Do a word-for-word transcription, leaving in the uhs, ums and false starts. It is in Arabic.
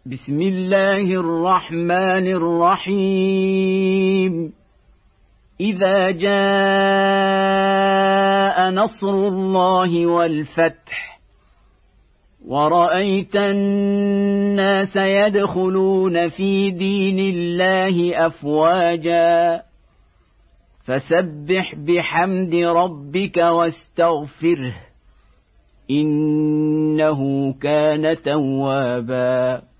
بسم الله الرحمن الرحيم إذا جاء نصر الله والفتح ورأيت الناس يدخلون في دين الله أفواجا فسبح بحمد ربك واستغفره إنه كان توابا.